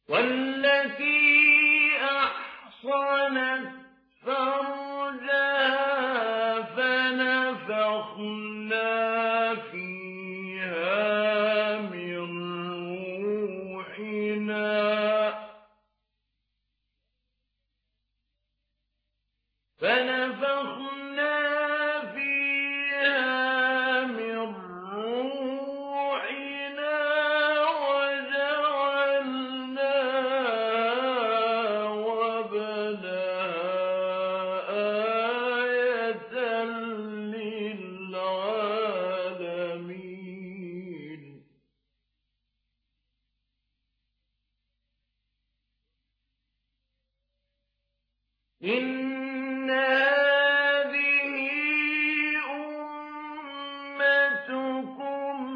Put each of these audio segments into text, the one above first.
والتي أحصنت فرجها فنفخنا فيها من روحنا إن هذه أمتكم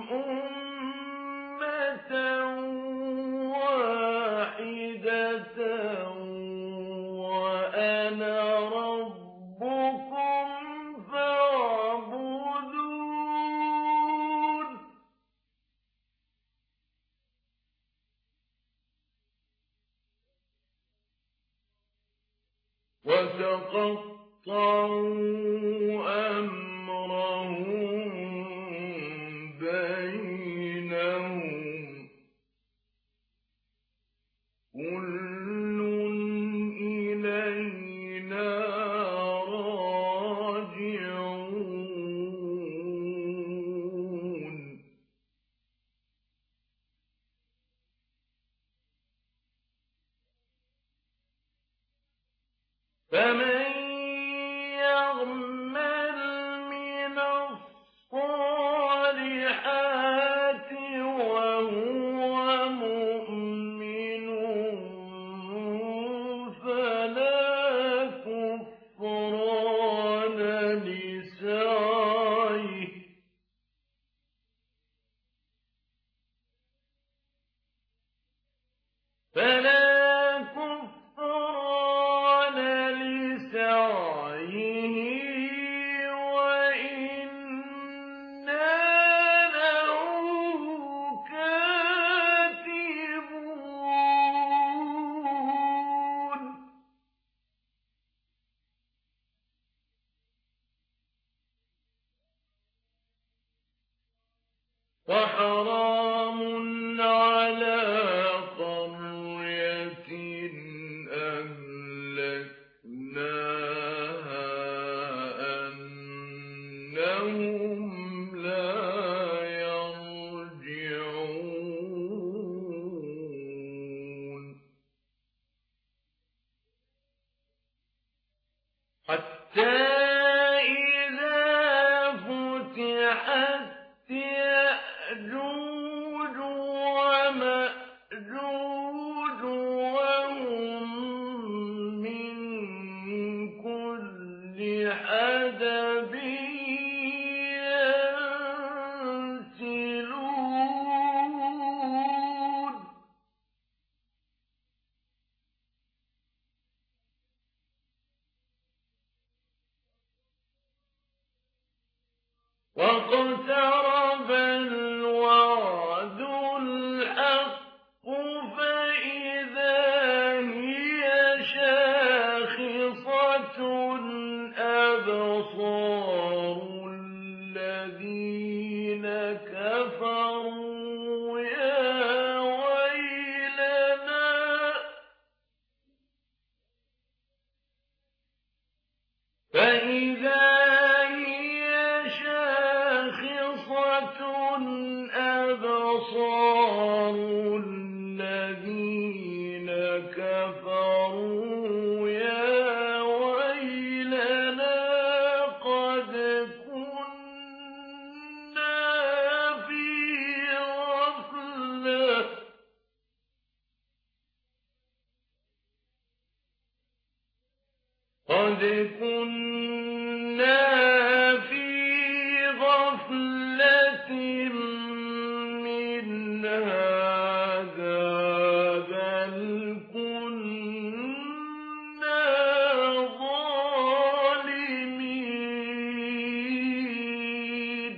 أمة واحدة وأنا ربكم فاعبدون وتقطعوا أمرهم بينهم كل إلينا راجعون فمن يعمل من الصالحات وهو مؤمن فلا كفران لسعيه وإنا له كاتبون وحرام على قرية أهلكناها أنهم لا يرجعون حتى إذا فتحت يأجوج ومأجوج وهم من كل حدب ينسلون واقترب الوعد الحق فإذا هي شاخصة أبصار الذين كفروا يا ويلنا فإذا أبصار الذين كفروا يا ويلنا قد كنا في غفلة من هذا بل كنا ظالمين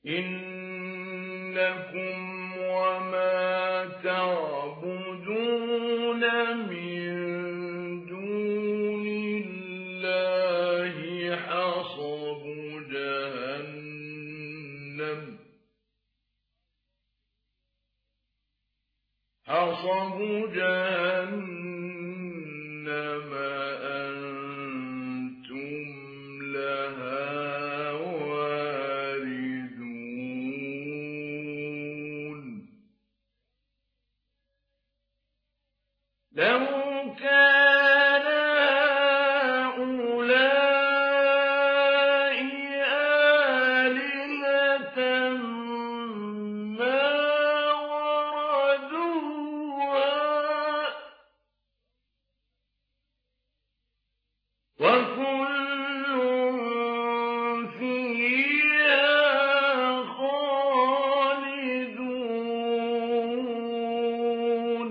إنكم وما تعبدون من دون الله حصب جهنم أنتم لها واردون لو كان هؤلاء آلهة ما وردوها وكل فيها خالدون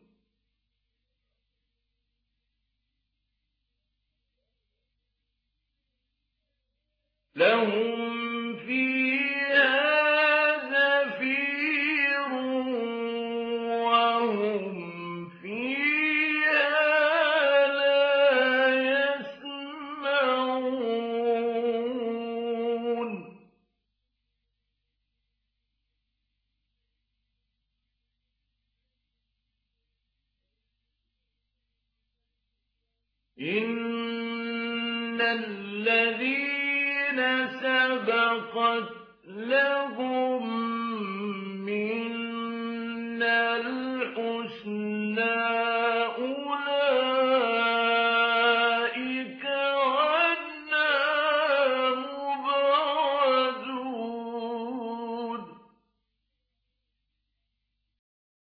لهم فيها زفير وهم فيها لا يسمعون إن الذين سبقت لهم منا الحسنى